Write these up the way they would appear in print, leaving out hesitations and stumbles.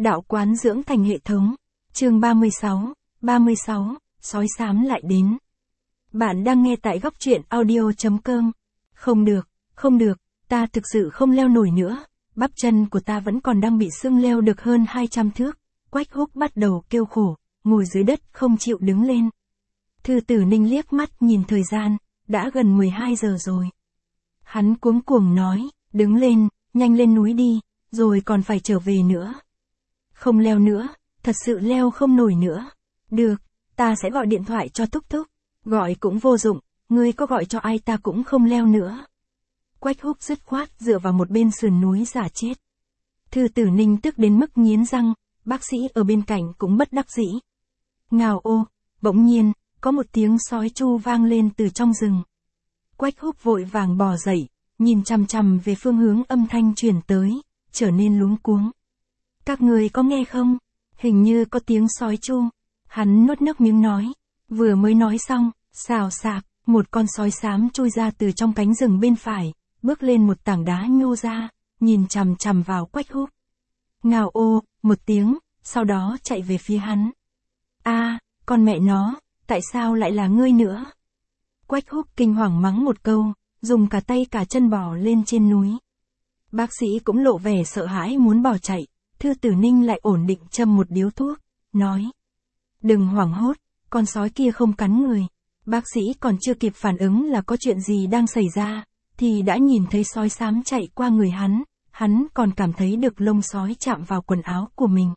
Đạo quán dưỡng thành hệ thống. Chương 36, sói xám lại đến. Bạn đang nghe tại góc truyện audio.com. Không được, ta thực sự không leo nổi nữa. Bắp chân của ta vẫn còn đang bị sưng leo được hơn 200 thước. Quách Húc bắt đầu kêu khổ, ngồi dưới đất không chịu đứng lên. Thư Tử Ninh liếc mắt nhìn thời gian, đã gần 12 giờ rồi. Hắn cuống cuồng nói, đứng lên, nhanh lên núi đi, rồi còn phải trở về nữa. Không leo nữa, thật sự leo không nổi nữa. Được, ta sẽ gọi điện thoại cho Thúc Thúc. Gọi cũng vô dụng, ngươi có gọi cho ai ta cũng không leo nữa. Quách Húc dứt khoát dựa vào một bên sườn núi giả chết. Thư Tử Ninh tức đến mức nghiến răng, bác sĩ ở bên cạnh cũng bất đắc dĩ. Ngào ô, bỗng nhiên, có một tiếng sói chu vang lên từ trong rừng. Quách Húc vội vàng bò dậy, nhìn chằm chằm về phương hướng âm thanh truyền tới, trở nên luống cuống. Các người có nghe không? Hình như có tiếng sói chu. Hắn nuốt nước miếng nói. Vừa mới nói xong, xào xạc, một con sói xám chui ra từ trong cánh rừng bên phải, bước lên một tảng đá nhô ra, nhìn chằm chằm vào Quách Húc. Ngào ô, một tiếng, sau đó chạy về phía hắn. Con mẹ nó, tại sao lại là ngươi nữa? Quách Húc kinh hoàng mắng một câu, dùng cả tay cả chân bò lên trên núi. Bác sĩ cũng lộ vẻ sợ hãi muốn bỏ chạy. Thư Tử Ninh lại ổn định châm một điếu thuốc, nói. Đừng hoảng hốt, con sói kia không cắn người. Bác sĩ còn chưa kịp phản ứng là có chuyện gì đang xảy ra, thì đã nhìn thấy sói xám chạy qua người hắn còn cảm thấy được lông sói chạm vào quần áo của mình.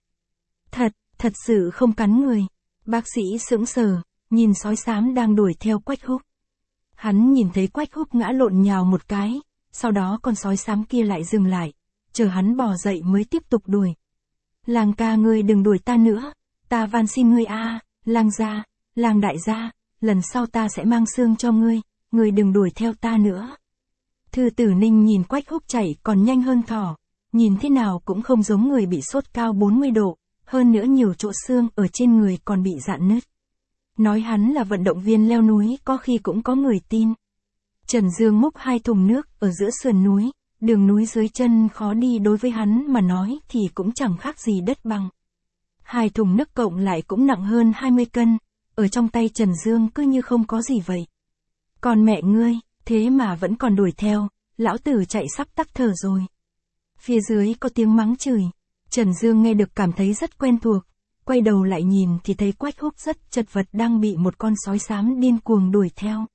Thật sự không cắn người. Bác sĩ sững sờ, nhìn sói xám đang đuổi theo Quách Húc. Hắn nhìn thấy Quách Húc ngã lộn nhào một cái, sau đó con sói xám kia lại dừng lại, chờ hắn bò dậy mới tiếp tục đuổi. Làng ca ngươi đừng đuổi ta nữa, ta van xin ngươi Lang gia, Lang đại gia, lần sau ta sẽ mang xương cho ngươi đừng đuổi theo ta nữa. Thư Tử Ninh nhìn Quách Húc chạy còn nhanh hơn thỏ, nhìn thế nào cũng không giống người bị sốt cao 40 độ, hơn nữa nhiều chỗ xương ở trên người còn bị rạn nứt. Nói hắn là vận động viên leo núi có khi cũng có người tin. Trần Dương múc 2 thùng nước ở giữa sườn núi, đường núi dưới chân khó đi đối với hắn mà nói thì cũng chẳng khác gì đất bằng. 2 thùng nước cộng lại cũng nặng hơn 20 cân, ở trong tay Trần Dương cứ như không có gì vậy. Còn mẹ ngươi, thế mà vẫn còn đuổi theo, lão tử chạy sắp tắc thở rồi. Phía dưới có tiếng mắng chửi, Trần Dương nghe được cảm thấy rất quen thuộc, quay đầu lại nhìn thì thấy Quách Húc rất chật vật đang bị một con sói xám điên cuồng đuổi theo.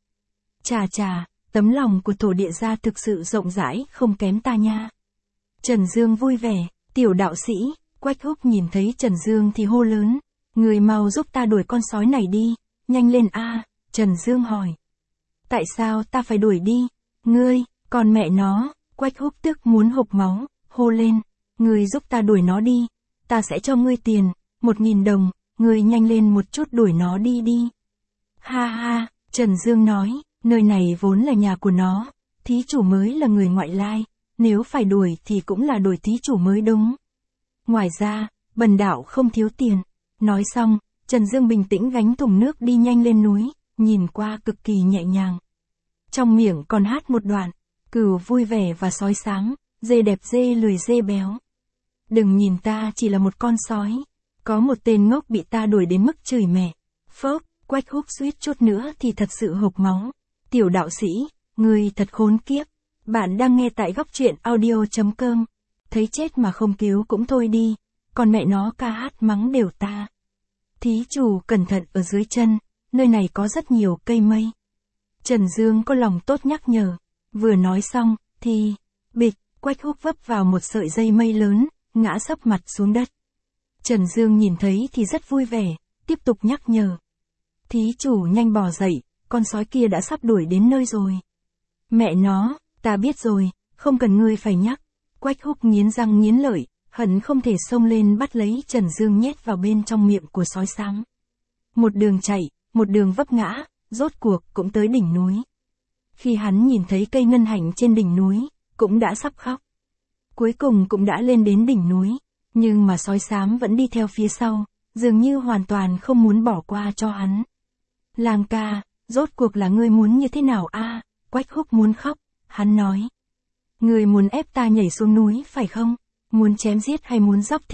Chà, tấm lòng của thổ địa gia thực sự rộng rãi không kém ta nha. Trần Dương vui vẻ, tiểu đạo sĩ. Quách Húc nhìn thấy Trần Dương thì hô lớn, người mau giúp ta đuổi con sói này đi, nhanh lên Trần Dương hỏi. Tại sao ta phải đuổi đi? Ngươi, còn mẹ nó. Quách Húc tức muốn hộc máu, hô lên, ngươi giúp ta đuổi nó đi, ta sẽ cho ngươi tiền, 1.000 đồng, ngươi nhanh lên một chút đuổi nó đi. Ha, Trần Dương nói, nơi này vốn là nhà của nó, thí chủ mới là người ngoại lai, nếu phải đuổi thì cũng là đuổi thí chủ mới đúng. Ngoài ra, bần đạo không thiếu tiền. Nói xong, Trần Dương bình tĩnh gánh thùng nước đi nhanh lên núi, nhìn qua cực kỳ nhẹ nhàng. Trong miệng còn hát một đoạn, cừu vui vẻ và sói xám, dê đẹp dê lười dê béo. Đừng nhìn ta chỉ là một con sói, có một tên ngốc bị ta đuổi đến mức chửi mẹ. Phốc, Quách Húc suýt chút nữa thì thật sự hộc máu. Tiểu đạo sĩ, ngươi thật khốn kiếp. Bạn đang nghe tại góc truyện audio.com. Thấy chết mà không cứu cũng thôi đi, còn mẹ nó ca hát mắng đều ta. Thí chủ cẩn thận ở dưới chân, nơi này có rất nhiều cây mây. Trần Dương có lòng tốt nhắc nhở, vừa nói xong, thì, bịch, Quách Húc vấp vào một sợi dây mây lớn, ngã sấp mặt xuống đất. Trần Dương nhìn thấy thì rất vui vẻ, tiếp tục nhắc nhở. Thí chủ nhanh bò dậy, con sói kia đã sắp đuổi đến nơi rồi. Mẹ nó, ta biết rồi, không cần ngươi phải nhắc. Quách Húc nghiến răng nghiến lợi, hận không thể xông lên bắt lấy Trần Dương nhét vào bên trong miệng của sói xám. Một đường chạy, một đường vấp ngã, rốt cuộc cũng tới đỉnh núi. Khi hắn nhìn thấy cây ngân hạnh trên đỉnh núi, cũng đã sắp khóc. Cuối cùng cũng đã lên đến đỉnh núi, nhưng mà sói xám vẫn đi theo phía sau, dường như hoàn toàn không muốn bỏ qua cho hắn. Lang ca, rốt cuộc là ngươi muốn như thế nào Quách Húc muốn khóc, hắn nói. Ngươi muốn ép ta nhảy xuống núi phải không? Muốn chém giết hay muốn dóc thịt?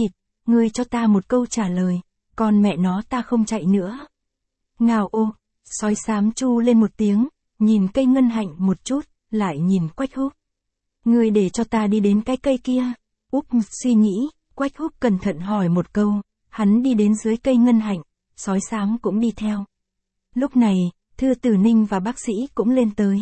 ngươi cho ta một câu trả lời, còn mẹ nó ta không chạy nữa. Ngao ô, sói xám chu lên một tiếng, nhìn cây ngân hạnh một chút, lại nhìn Quách Húc. Ngươi để cho ta đi đến cái cây kia. Úp suy nghĩ, Quách Húc cẩn thận hỏi một câu, hắn đi đến dưới cây ngân hạnh, sói xám cũng đi theo. Lúc này, Thư Tử Ninh và bác sĩ cũng lên tới.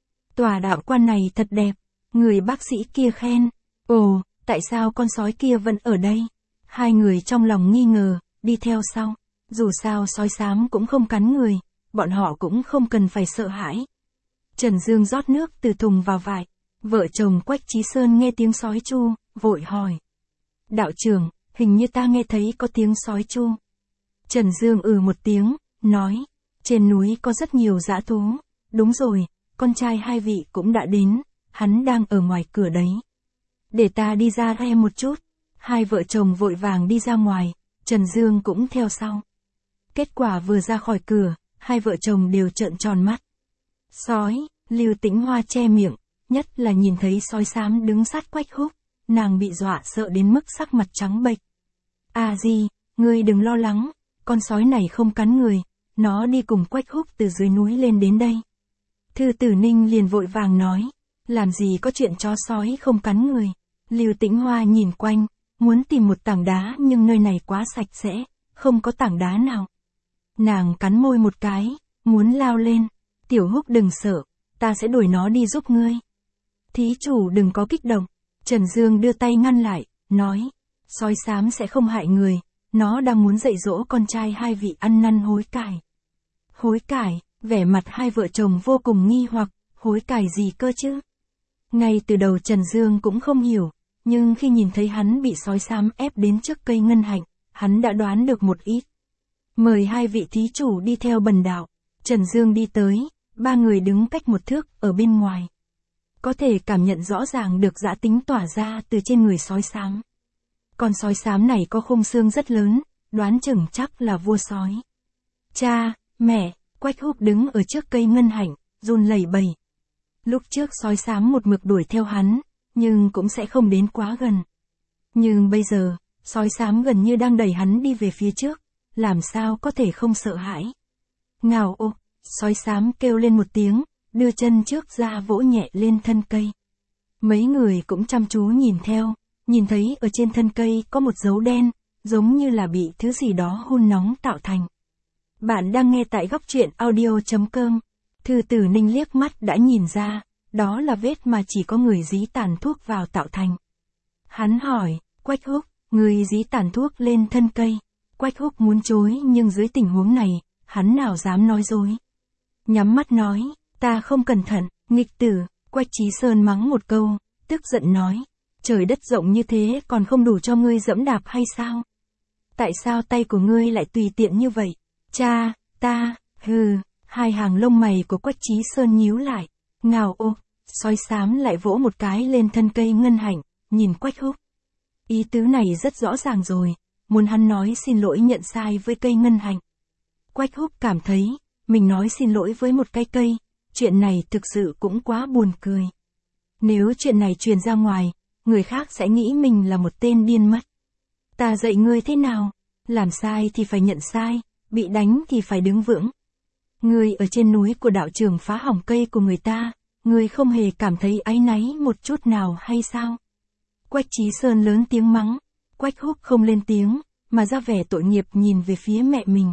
Tòa đạo quan này thật đẹp, người bác sĩ kia khen. Ồ, tại sao con sói kia vẫn ở đây? Hai người trong lòng nghi ngờ, đi theo sau. Dù sao sói xám cũng không cắn người, bọn họ cũng không cần phải sợ hãi. Trần Dương rót nước từ thùng vào vại. Vợ chồng Quách Chí Sơn nghe tiếng sói chu, vội hỏi. Đạo trưởng, hình như ta nghe thấy có tiếng sói chu. Trần Dương một tiếng, nói. Trên núi có rất nhiều dã thú. Đúng rồi, con trai hai vị cũng đã đến, hắn đang ở ngoài cửa đấy. Để ta đi ra xem một chút. Hai vợ chồng vội vàng đi ra ngoài, Trần Dương cũng theo sau. Kết quả vừa ra khỏi cửa, hai vợ chồng đều trợn tròn mắt. Sói, Lưu Tĩnh Hoa che miệng, nhất là nhìn thấy sói xám đứng sát Quách Húc, nàng bị dọa sợ đến mức sắc mặt trắng bệch. À gì, ngươi đừng lo lắng, con sói này không cắn người, nó đi cùng Quách Húc từ dưới núi lên đến đây. Thư Tử Ninh liền vội vàng nói, làm gì có chuyện chó sói không cắn người. Lưu Tĩnh Hoa nhìn quanh, muốn tìm một tảng đá nhưng nơi này quá sạch sẽ, không có tảng đá nào. Nàng cắn môi một cái, muốn lao lên. Tiểu Húc đừng sợ, ta sẽ đuổi nó đi giúp ngươi. Thí chủ đừng có kích động. Trần Dương đưa tay ngăn lại, nói, sói xám sẽ không hại người, nó đang muốn dạy dỗ con trai hai vị ăn năn hối cải. Hối cải, vẻ mặt hai vợ chồng vô cùng nghi hoặc, hối cải gì cơ chứ? Ngay từ đầu Trần Dương cũng không hiểu, nhưng khi nhìn thấy hắn bị sói xám ép đến trước cây ngân hạnh, hắn đã đoán được một ít. Mời hai vị thí chủ đi theo bần đạo. Trần Dương đi tới, ba người đứng cách một thước ở bên ngoài. Có thể cảm nhận rõ ràng được dã tính tỏa ra từ trên người sói xám. Con sói xám này có khung xương rất lớn, đoán chừng chắc là vua sói. Cha, mẹ, Quách Húc đứng ở trước cây ngân hạnh, run lẩy bẩy. Lúc trước sói xám một mực đuổi theo hắn, nhưng cũng sẽ không đến quá gần. Nhưng bây giờ, sói xám gần như đang đẩy hắn đi về phía trước, làm sao có thể không sợ hãi. Ngao ô, sói xám kêu lên một tiếng, đưa chân trước ra vỗ nhẹ lên thân cây. Mấy người cũng chăm chú nhìn theo, nhìn thấy ở trên thân cây có một dấu đen, giống như là bị thứ gì đó hun nóng tạo thành. Bạn đang nghe tại góc truyện audio.com. Thư Tử Ninh liếc mắt đã nhìn ra, đó là vết mà chỉ có người dí tàn thuốc vào tạo thành. Hắn hỏi, Quách Húc, người dí tàn thuốc lên thân cây. Quách Húc muốn chối nhưng dưới tình huống này, hắn nào dám nói dối. Nhắm mắt nói, ta không cẩn thận, nghịch tử. Quách Chí Sơn mắng một câu, tức giận nói, trời đất rộng như thế còn không đủ cho ngươi dẫm đạp hay sao? Tại sao tay của ngươi lại tùy tiện như vậy? Cha, ta, hừ. Hai hàng lông mày của Quách Chí Sơn nhíu lại. Ngao ô, sói xám lại vỗ một cái lên thân cây ngân hạnh, nhìn Quách Húc. Ý tứ này rất rõ ràng rồi, muốn hắn nói xin lỗi nhận sai với cây ngân hạnh. Quách Húc cảm thấy, mình nói xin lỗi với một cái cây, chuyện này thực sự cũng quá buồn cười. Nếu chuyện này truyền ra ngoài, người khác sẽ nghĩ mình là một tên điên mất. Ta dạy ngươi thế nào? Làm sai thì phải nhận sai, bị đánh thì phải đứng vững. Ngươi ở trên núi của đạo trưởng phá hỏng cây của người ta, ngươi không hề cảm thấy áy náy một chút nào hay sao? Quách Chí Sơn lớn tiếng mắng, Quách Húc không lên tiếng, mà ra vẻ tội nghiệp nhìn về phía mẹ mình.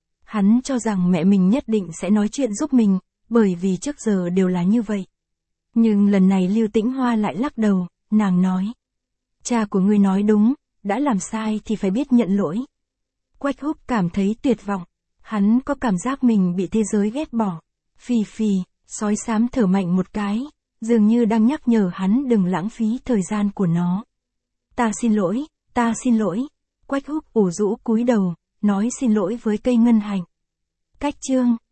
Hắn cho rằng mẹ mình nhất định sẽ nói chuyện giúp mình, bởi vì trước giờ đều là như vậy. Nhưng lần này Lưu Tĩnh Hoa lại lắc đầu, nàng nói. Cha của ngươi nói đúng, đã làm sai thì phải biết nhận lỗi. Quách Húc cảm thấy tuyệt vọng. Hắn có cảm giác mình bị thế giới ghét bỏ. Phì phì, sói xám thở mạnh một cái, dường như đang nhắc nhở hắn đừng lãng phí thời gian của nó. Ta xin lỗi, ta xin lỗi. Quách Húc ủ rũ cúi đầu, nói xin lỗi với cây ngân hạnh. Cách chương